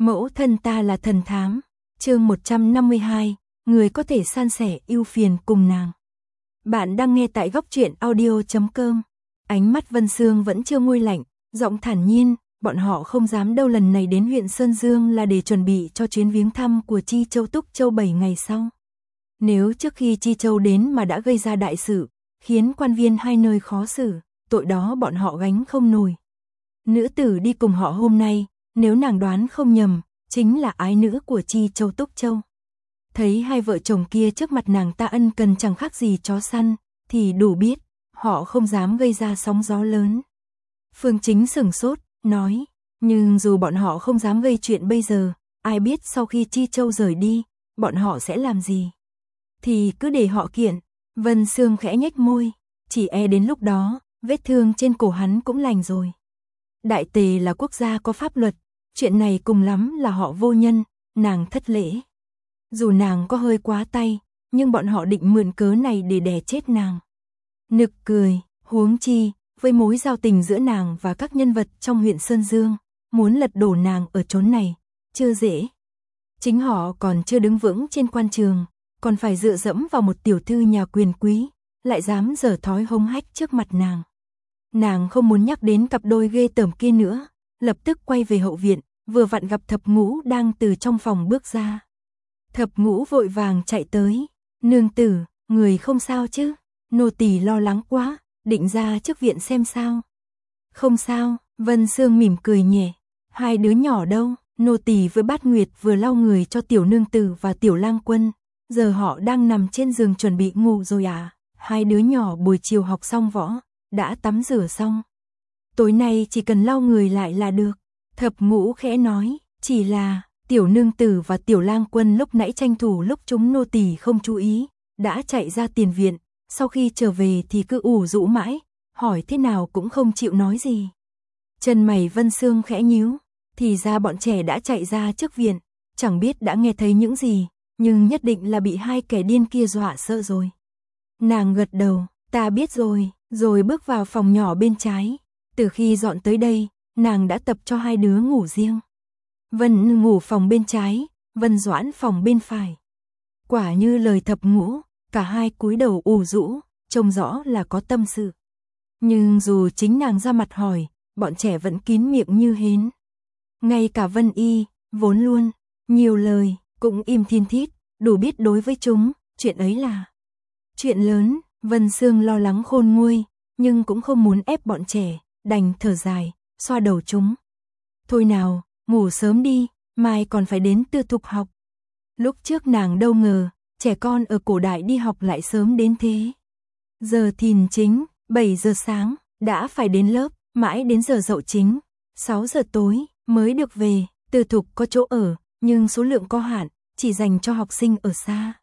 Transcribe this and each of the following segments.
Mẫu thân ta là thần thám. Chương 152, người có thể san sẻ ưu phiền cùng nàng. Bạn đang nghe tại góc truyện audio.com. Ánh mắt Vân Sương vẫn chưa nguôi lạnh, giọng thản nhiên, bọn họ không dám đâu, lần này đến huyện Sơn Dương là để chuẩn bị cho chuyến viếng thăm của Chi Châu Túc Châu 7 ngày sau. Nếu trước khi Chi Châu đến mà đã gây ra đại sự, khiến quan viên hai nơi khó xử, tội đó bọn họ gánh không nổi. Nữ tử đi cùng họ hôm nay, nếu nàng đoán không nhầm, chính là ái nữ của Chi Châu Túc Châu. Thấy hai vợ chồng kia trước mặt nàng ta ân cần chẳng khác gì chó săn, thì đủ biết, họ không dám gây ra sóng gió lớn. Phương Chính sửng sốt, nói, nhưng dù bọn họ không dám gây chuyện bây giờ, ai biết sau khi Chi Châu rời đi, bọn họ sẽ làm gì. Thì cứ để họ kiện. Vân Sương khẽ nhếch môi, chỉ e đến lúc đó, vết thương trên cổ hắn cũng lành rồi. Đại Tề là quốc gia có pháp luật, chuyện này cùng lắm là họ vô nhân, nàng thất lễ. Dù nàng có hơi quá tay, nhưng bọn họ định mượn cớ này để đè chết nàng. Nực cười, huống chi, với mối giao tình giữa nàng và các nhân vật trong huyện Sơn Dương, muốn lật đổ nàng ở chốn này, chưa dễ. Chính họ còn chưa đứng vững trên quan trường, còn phải dựa dẫm vào một tiểu thư nhà quyền quý, lại dám giở thói hống hách trước mặt nàng. Nàng không muốn nhắc đến cặp đôi ghê tởm kia nữa, lập tức quay về hậu viện, vừa vặn gặp Thập Ngũ đang từ trong phòng bước ra. Thập Ngũ vội vàng chạy tới, nương tử, người không sao chứ? Nô tỳ lo lắng quá, định ra trước viện xem sao. Không sao, Vân Sương mỉm cười nhẹ, hai đứa nhỏ đâu? Nô tỳ với Bát Nguyệt vừa lau người cho tiểu nương tử và tiểu lang quân, giờ họ đang nằm trên giường chuẩn bị ngủ rồi à? Hai đứa nhỏ buổi chiều học xong võ, đã tắm rửa xong. Tối nay chỉ cần lau người lại là được. Thập Ngũ khẽ nói, chỉ là tiểu nương tử và tiểu lang quân lúc nãy tranh thủ lúc chúng nô tỳ không chú ý, đã chạy ra tiền viện, sau khi trở về thì cứ ủ rũ mãi, hỏi thế nào cũng không chịu nói gì. Chân mày Vân Sương khẽ nhíu, thì ra bọn trẻ đã chạy ra trước viện, chẳng biết đã nghe thấy những gì, nhưng nhất định là bị hai kẻ điên kia dọa sợ rồi. Nàng gật đầu, ta biết rồi bước vào phòng nhỏ bên trái. Từ khi dọn tới đây, nàng đã tập cho hai đứa ngủ riêng. Vân ngủ phòng bên trái, Vân Doãn phòng bên phải. Quả như lời Thập Ngũ, cả hai cúi đầu ủ rũ, trông rõ là có tâm sự. Nhưng dù chính nàng ra mặt hỏi, bọn trẻ vẫn kín miệng như hến. Ngay cả Vân Y, vốn luôn nhiều lời, cũng im thiên thít, đủ biết đối với chúng, chuyện ấy là chuyện lớn. Vân Sương lo lắng khôn nguôi, nhưng cũng không muốn ép bọn trẻ, đành thở dài, xoa đầu chúng. Thôi nào, ngủ sớm đi, mai còn phải đến tư thục học. Lúc trước nàng đâu ngờ, trẻ con ở cổ đại đi học lại sớm đến thế. Giờ thìn chính, 7 giờ sáng, đã phải đến lớp, mãi đến giờ dậu chính, 6 giờ tối, mới được về. Tư thục có chỗ ở, nhưng số lượng có hạn, chỉ dành cho học sinh ở xa.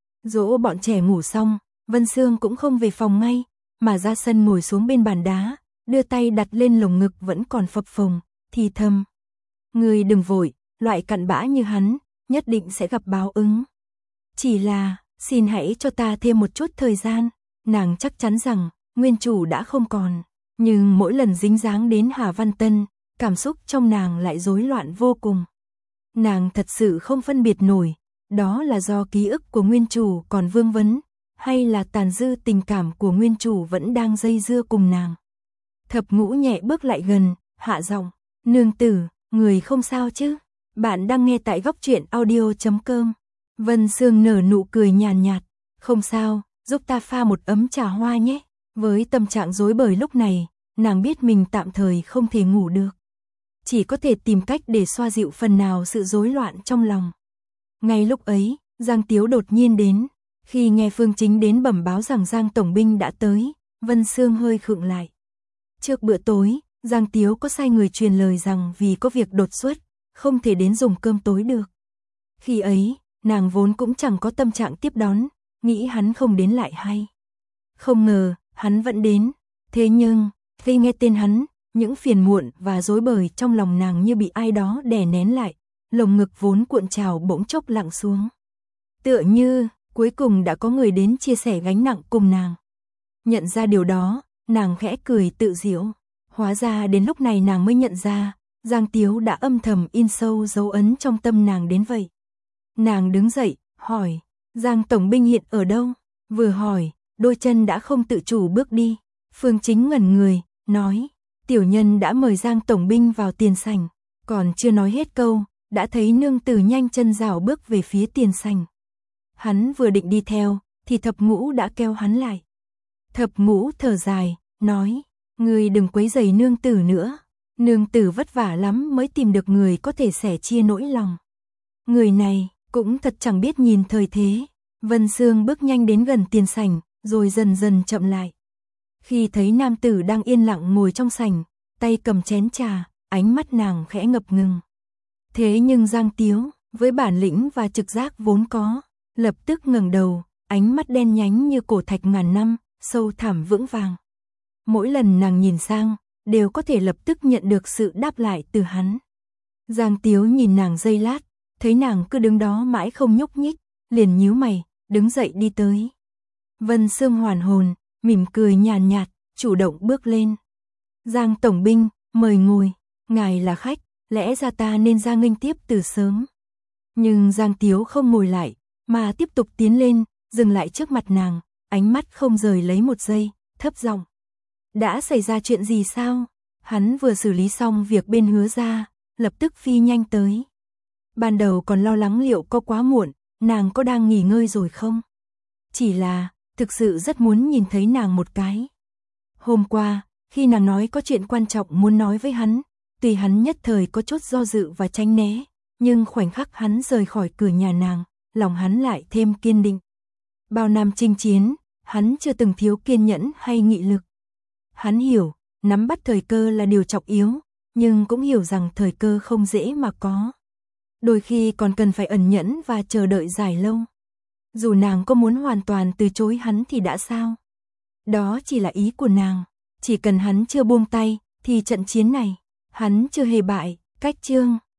Dỗ bọn trẻ ngủ xong, Vân Sương cũng không về phòng ngay, mà ra sân ngồi xuống bên bàn đá, đưa tay đặt lên lồng ngực vẫn còn phập phồng, thì thầm. Người đừng vội, loại cặn bã như hắn, nhất định sẽ gặp báo ứng. Chỉ là, xin hãy cho ta thêm một chút thời gian. Nàng chắc chắn rằng, nguyên chủ đã không còn, nhưng mỗi lần dính dáng đến Hà Văn Tân, cảm xúc trong nàng lại rối loạn vô cùng. Nàng thật sự không phân biệt nổi, đó là do ký ức của nguyên chủ còn vương vấn, hay là tàn dư tình cảm của nguyên chủ vẫn đang dây dưa cùng nàng. Thập Ngũ nhẹ bước lại gần, hạ giọng, nương tử, người không sao chứ? Bạn đang nghe tại góc truyện audio.com. Vân Sương nở nụ cười nhàn nhạt, không sao, giúp ta pha một ấm trà hoa nhé. Với tâm trạng rối bời lúc này, nàng biết mình tạm thời không thể ngủ được. Chỉ có thể tìm cách để xoa dịu phần nào sự rối loạn trong lòng. Ngay lúc ấy, Giang Tiếu đột nhiên đến. Khi nghe Phương Chính đến bẩm báo rằng Giang Tổng binh đã tới, Vân Sương hơi khựng lại. Trước bữa tối, Giang Tiếu có sai người truyền lời rằng vì có việc đột xuất, không thể đến dùng cơm tối được. Khi ấy, nàng vốn cũng chẳng có tâm trạng tiếp đón, nghĩ hắn không đến lại hay. Không ngờ, hắn vẫn đến. Thế nhưng, khi nghe tên hắn, những phiền muộn và rối bời trong lòng nàng như bị ai đó đè nén lại, lồng ngực vốn cuộn trào bỗng chốc lặng xuống. Tựa như, cuối cùng đã có người đến chia sẻ gánh nặng cùng nàng. Nhận ra điều đó, nàng khẽ cười tự giễu. Hóa ra đến lúc này nàng mới nhận ra, Giang Tiếu đã âm thầm in sâu dấu ấn trong tâm nàng đến vậy. Nàng đứng dậy, hỏi, Giang tổng binh hiện ở đâu? Vừa hỏi, đôi chân đã không tự chủ bước đi. Phương Chính ngẩn người, nói, tiểu nhân đã mời Giang tổng binh vào tiền sảnh. Còn chưa nói hết câu, đã thấy nương tử nhanh chân rảo bước về phía tiền sảnh. Hắn vừa định đi theo, thì Thập Ngũ đã kéo hắn lại. Thập Ngũ thở dài, nói, ngươi đừng quấy rầy nương tử nữa. Nương tử vất vả lắm mới tìm được người có thể sẻ chia nỗi lòng. Người này cũng thật chẳng biết nhìn thời thế. Vân Sương bước nhanh đến gần tiền sảnh, rồi dần dần chậm lại. Khi thấy nam tử đang yên lặng ngồi trong sảnh, tay cầm chén trà, ánh mắt nàng khẽ ngập ngừng. Thế nhưng Giang Tiếu, với bản lĩnh và trực giác vốn có, lập tức ngẩng đầu, ánh mắt đen nhánh như cổ thạch ngàn năm, sâu thẳm vững vàng. Mỗi lần nàng nhìn sang, đều có thể lập tức nhận được sự đáp lại từ hắn. Giang Tiếu nhìn nàng giây lát, thấy nàng cứ đứng đó mãi không nhúc nhích, liền nhíu mày, đứng dậy đi tới. Vân Sương hoàn hồn, mỉm cười nhàn nhạt, chủ động bước lên. Giang tổng binh, mời ngồi, ngài là khách, lẽ ra ta nên ra nghênh tiếp từ sớm. Nhưng Giang Tiếu không ngồi lại, mà tiếp tục tiến lên, dừng lại trước mặt nàng, ánh mắt không rời lấy một giây, thấp giọng. Đã xảy ra chuyện gì sao? Hắn vừa xử lý xong việc bên Hứa gia, lập tức phi nhanh tới. Ban đầu còn lo lắng liệu có quá muộn, nàng có đang nghỉ ngơi rồi không? Chỉ là, thực sự rất muốn nhìn thấy nàng một cái. Hôm qua, khi nàng nói có chuyện quan trọng muốn nói với hắn, tuy hắn nhất thời có chút do dự và tránh né, nhưng khoảnh khắc hắn rời khỏi cửa nhà nàng, lòng hắn lại thêm kiên định. Bao năm chinh chiến, hắn chưa từng thiếu kiên nhẫn hay nghị lực. Hắn hiểu, nắm bắt thời cơ là điều trọng yếu, nhưng cũng hiểu rằng thời cơ không dễ mà có. Đôi khi còn cần phải ẩn nhẫn và chờ đợi dài lâu. Dù nàng có muốn hoàn toàn từ chối hắn thì đã sao? Đó chỉ là ý của nàng, chỉ cần hắn chưa buông tay, thì trận chiến này, hắn chưa hề bại. Cách chương